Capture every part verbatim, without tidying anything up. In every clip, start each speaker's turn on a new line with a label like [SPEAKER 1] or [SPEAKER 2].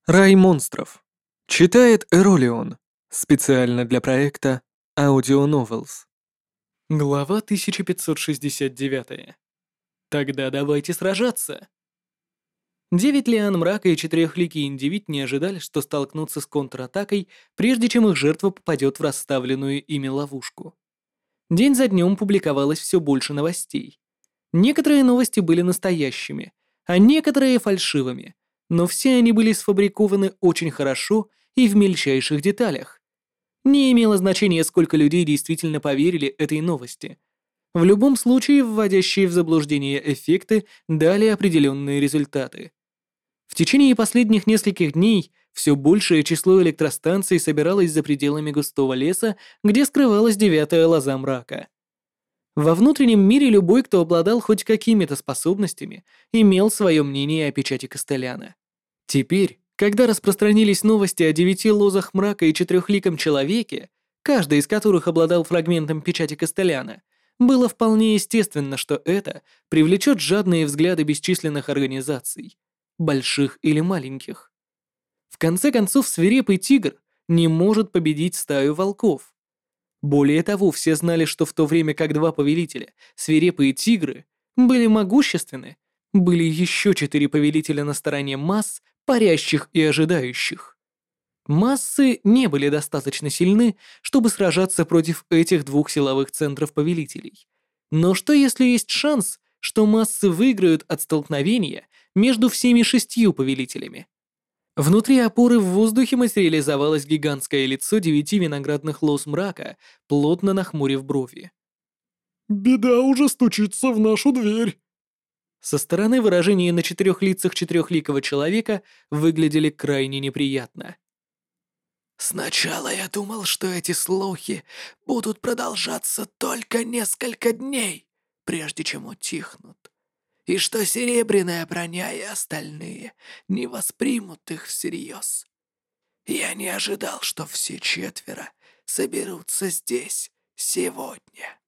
[SPEAKER 1] Рай монстров. Читает Эролион. Специально для проекта Audio Novels.
[SPEAKER 2] Глава тысяча пятьсот шестьдесят девять. Тогда давайте сражаться. Девять лиан мрака и четырехликий индивид не ожидали, что столкнутся с контратакой, прежде чем их жертва попадет в расставленную ими ловушку. День за днем публиковалось все больше новостей. Некоторые новости были настоящими, а некоторые фальшивыми, но все они были сфабрикованы очень хорошо и в мельчайших деталях. Не имело значения, сколько людей действительно поверили этой новости. В любом случае, вводящие в заблуждение эффекты дали определенные результаты. В течение последних нескольких дней все большее число электростанций собиралось за пределами густого леса, где скрывалась девятая лоза мрака. Во внутреннем мире любой, кто обладал хоть какими-то способностями, имел свое мнение о печати Костеляна. Теперь, когда распространились новости о девяти лозах мрака и четырехликом человеке, каждый из которых обладал фрагментом печати Костеляна, было вполне естественно, что это привлечет жадные взгляды бесчисленных организаций, больших или маленьких. В конце концов, свирепый тигр не может победить стаю волков. Более того, все знали, что в то время как два повелителя, свирепые тигры, были могущественны, были еще четыре повелителя на стороне масс, парящих и ожидающих. Массы не были достаточно сильны, чтобы сражаться против этих двух силовых центров повелителей. Но что если есть шанс, что массы выиграют от столкновения между всеми шестью повелителями? Внутри опоры в воздухе материализовалось гигантское лицо девяти виноградных лоз мрака, плотно нахмурив брови.
[SPEAKER 3] «Беда уже стучится в нашу дверь!»
[SPEAKER 2] Со стороны выражения на четырех лицах четырехликого человека выглядели крайне неприятно.
[SPEAKER 4] «Сначала я думал, что эти слухи будут продолжаться только несколько дней, прежде чем утихнут, и что серебряная броня и остальные не воспримут их всерьез. Я не ожидал, что все четверо соберутся здесь сегодня».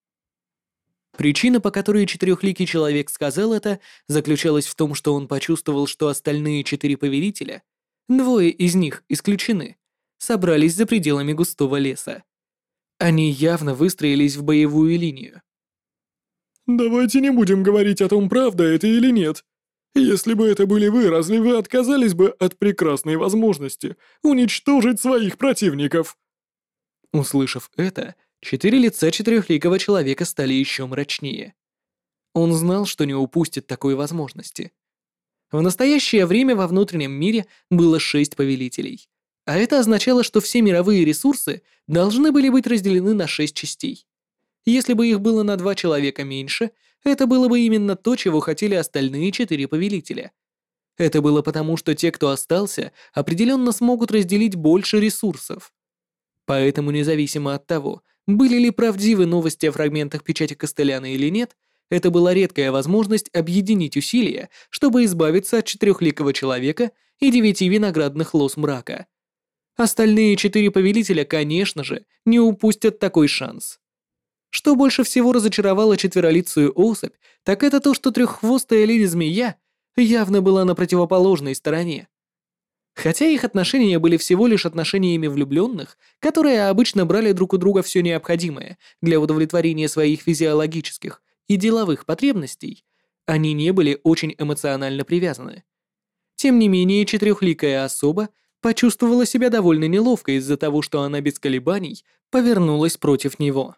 [SPEAKER 2] Причина, по которой четырехликий человек сказал это, заключалась в том, что он почувствовал, что остальные четыре повелителя, двое из них исключены, собрались за пределами густого леса. Они явно выстроились в боевую линию.
[SPEAKER 3] «Давайте не будем говорить о том, правда это или нет. Если бы это были вы, разве вы отказались бы от прекрасной возможности уничтожить своих противников?»
[SPEAKER 2] Услышав это, четыре лица четырехликого человека стали еще мрачнее. Он знал, что не упустит такой возможности. В настоящее время во внутреннем мире было шесть повелителей, а это означало, что все мировые ресурсы должны были быть разделены на шесть частей. Если бы их было на два человека меньше, это было бы именно то, чего хотели остальные четыре повелителя. Это было потому, что те, кто остался, определенно смогут разделить больше ресурсов. Поэтому, независимо от того, были ли правдивы новости о фрагментах печати Костеляна или нет, это была редкая возможность объединить усилия, чтобы избавиться от четырехликого человека и девяти виноградных лоз мрака. Остальные четыре повелителя, конечно же, не упустят такой шанс. Что больше всего разочаровало четверолицую особь, так это то, что треххвостая леди-змея явно была на противоположной стороне. Хотя их отношения были всего лишь отношениями влюбленных, которые обычно брали друг у друга все необходимое для удовлетворения своих физиологических и деловых потребностей, они не были очень эмоционально привязаны. Тем не менее, четырехликая особа почувствовала себя довольно неловко из-за того, что она без колебаний повернулась против него.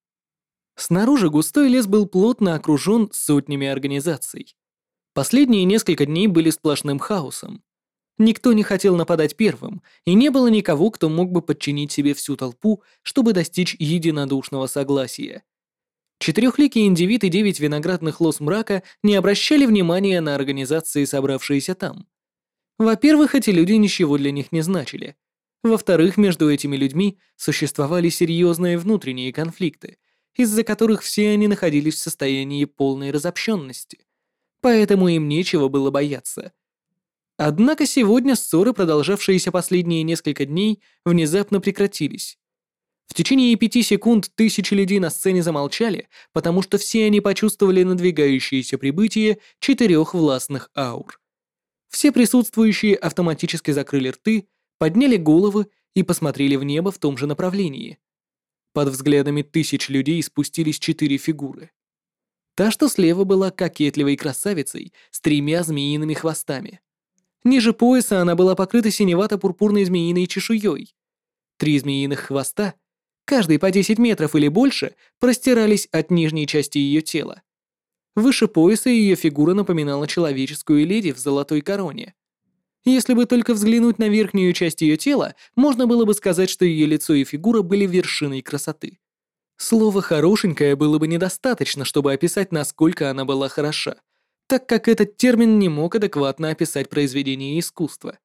[SPEAKER 2] Снаружи густой лес был плотно окружен сотнями организаций. Последние несколько дней были сплошным хаосом. Никто не хотел нападать первым, и не было никого, кто мог бы подчинить себе всю толпу, чтобы достичь единодушного согласия. Четырехликий индивид и девять виноградных лоз мрака не обращали внимания на организации, собравшиеся там. Во-первых, эти люди ничего для них не значили. Во-вторых, между этими людьми существовали серьезные внутренние конфликты, из-за которых все они находились в состоянии полной разобщенности. Поэтому им нечего было бояться. Однако сегодня ссоры, продолжавшиеся последние несколько дней, внезапно прекратились. В течение пяти секунд тысячи людей на сцене замолчали, потому что все они почувствовали надвигающееся прибытие четырех властных аур. Все присутствующие автоматически закрыли рты, подняли головы и посмотрели в небо в том же направлении. Под взглядами тысяч людей спустились четыре фигуры. Та, что слева, была кокетливой красавицей с тремя змеиными хвостами. Ниже пояса она была покрыта синевато-пурпурной змеиной чешуей. Три змеиных хвоста, каждый по десять метров или больше, простирались от нижней части ее тела. Выше пояса ее фигура напоминала человеческую леди в золотой короне. Если бы только взглянуть на верхнюю часть ее тела, можно было бы сказать, что ее лицо и фигура были вершиной красоты. Слово «хорошенькая» было бы недостаточно, чтобы описать, насколько она была хороша, так как этот термин не мог адекватно описать произведение искусства.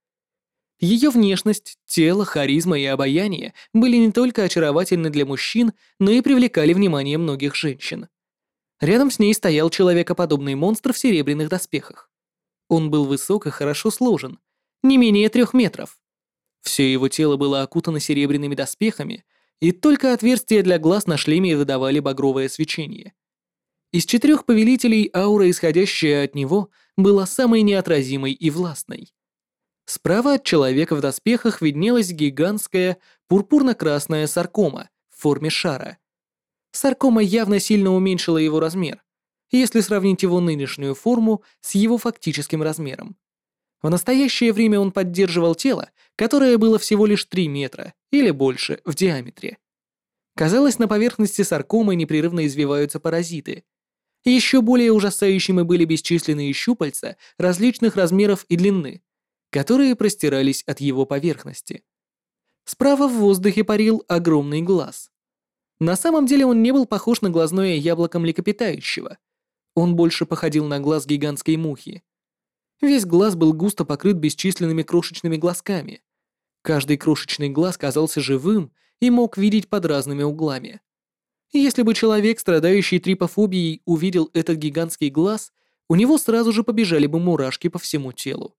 [SPEAKER 2] Ее внешность, тело, харизма и обаяние были не только очаровательны для мужчин, но и привлекали внимание многих женщин. Рядом с ней стоял человекоподобный монстр в серебряных доспехах. Он был высок и хорошо сложен, не менее трех метров. Все его тело было окутано серебряными доспехами, и только отверстия для глаз на шлеме выдавали багровое свечение. Из четырех повелителей аура, исходящая от него, была самой неотразимой и властной. Справа от человека в доспехах виднелась гигантская пурпурно-красная саркома в форме шара. Саркома явно сильно уменьшила его размер, если сравнить его нынешнюю форму с его фактическим размером. В настоящее время он поддерживал тело, которое было всего лишь три метра или больше в диаметре. Казалось, на поверхности саркомы непрерывно извиваются паразиты. Еще более ужасающими были бесчисленные щупальца различных размеров и длины, которые простирались от его поверхности. Справа в воздухе парил огромный глаз. На самом деле он не был похож на глазное яблоко млекопитающего. Он больше походил на глаз гигантской мухи. Весь глаз был густо покрыт бесчисленными крошечными глазками. Каждый крошечный глаз казался живым и мог видеть под разными углами. Если бы человек, страдающий трипофобией, увидел этот гигантский глаз, у него сразу же побежали бы мурашки по всему телу.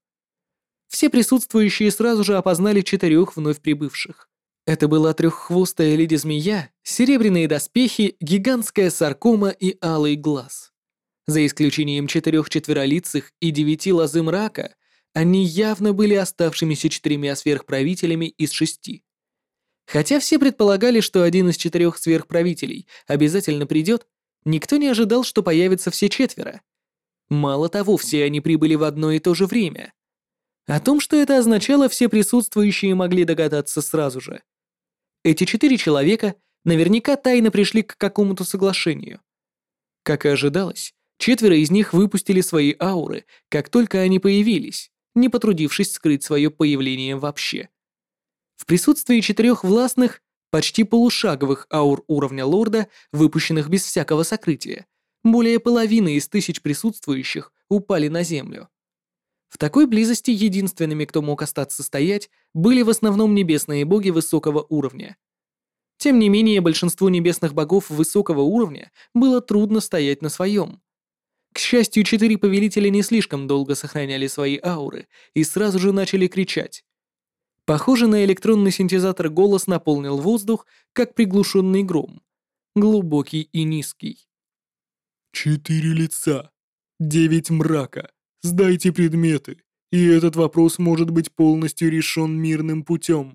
[SPEAKER 2] Все присутствующие сразу же опознали четырех вновь прибывших. Это была треххвостая леди-змея, серебряные доспехи, гигантская саркома и алый глаз. За исключением четырех четверолицых и девяти лозы мрака, они явно были оставшимися четырьмя сверхправителями из шести. Хотя все предполагали, что один из четырех сверхправителей обязательно придет, никто не ожидал, что появятся все четверо. Мало того, все они прибыли в одно и то же время. О том, что это означало, все присутствующие могли догадаться сразу же. Эти четыре человека наверняка тайно пришли к какому-то соглашению. Как и ожидалось, четверо из них выпустили свои ауры, как только они появились, не потрудившись скрыть свое появление вообще. В присутствии четырех властных, почти полушаговых аур уровня лорда, выпущенных без всякого сокрытия, более половины из тысяч присутствующих упали на землю. В такой близости единственными, кто мог остаться стоять, были в основном небесные боги высокого уровня. Тем не менее, большинству небесных богов высокого уровня было трудно стоять на своем. К счастью, четыре повелителя не слишком долго сохраняли свои ауры и сразу же начали кричать. Похоже на электронный синтезатор голос наполнил воздух, как приглушенный гром. Глубокий и низкий.
[SPEAKER 3] Четыре лица, девять мрака. Сдайте предметы, и этот вопрос может быть полностью решен мирным путем.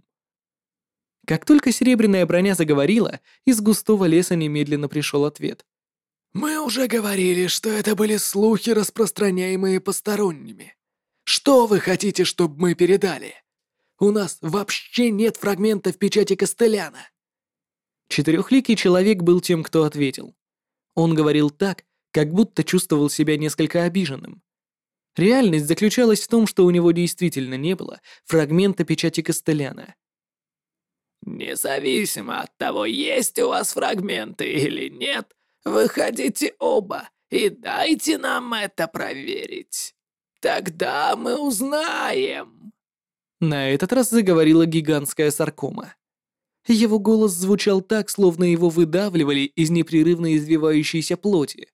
[SPEAKER 2] Как только серебряная броня заговорила, из густого леса немедленно пришел ответ.
[SPEAKER 4] Мы уже говорили, что это были слухи, распространяемые посторонними. Что вы хотите, чтобы мы передали? У нас вообще нет фрагментов печати Костеляна.
[SPEAKER 2] Четырехликий человек был тем, кто ответил. Он говорил так, как будто чувствовал себя несколько обиженным. Реальность заключалась в том, что у него действительно не было фрагмента печати Костеляна.
[SPEAKER 4] Независимо от того, есть у вас фрагменты или нет, выходите оба и дайте нам это проверить. Тогда мы узнаем.
[SPEAKER 2] На этот раз заговорила гигантская саркома. Его голос звучал так, словно его выдавливали из непрерывно извивающейся плоти.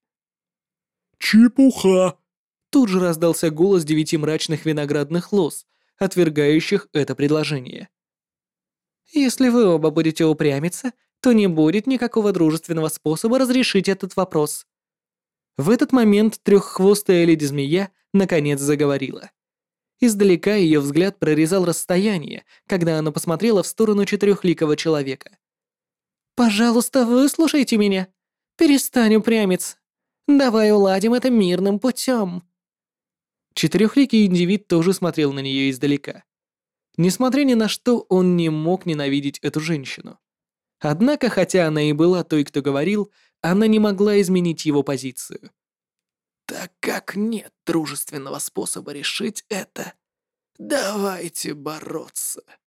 [SPEAKER 3] Чепуха!
[SPEAKER 2] Тут же раздался голос девяти мрачных виноградных лоз, отвергающих это предложение. «Если вы оба будете упрямиться, то не будет никакого дружественного способа разрешить этот вопрос». В этот момент треххвостая леди-змея наконец заговорила. Издалека ее взгляд прорезал расстояние, когда она посмотрела в сторону четырехликого человека. «Пожалуйста, выслушайте меня. Перестань упрямиться. Давай уладим это мирным путем». Четырехликий индивид тоже смотрел на нее издалека. Несмотря ни на что, он не мог ненавидеть эту женщину. Однако, хотя она и была той, кто говорил, она не могла изменить его позицию.
[SPEAKER 4] Так как нет дружественного способа решить это, давайте бороться.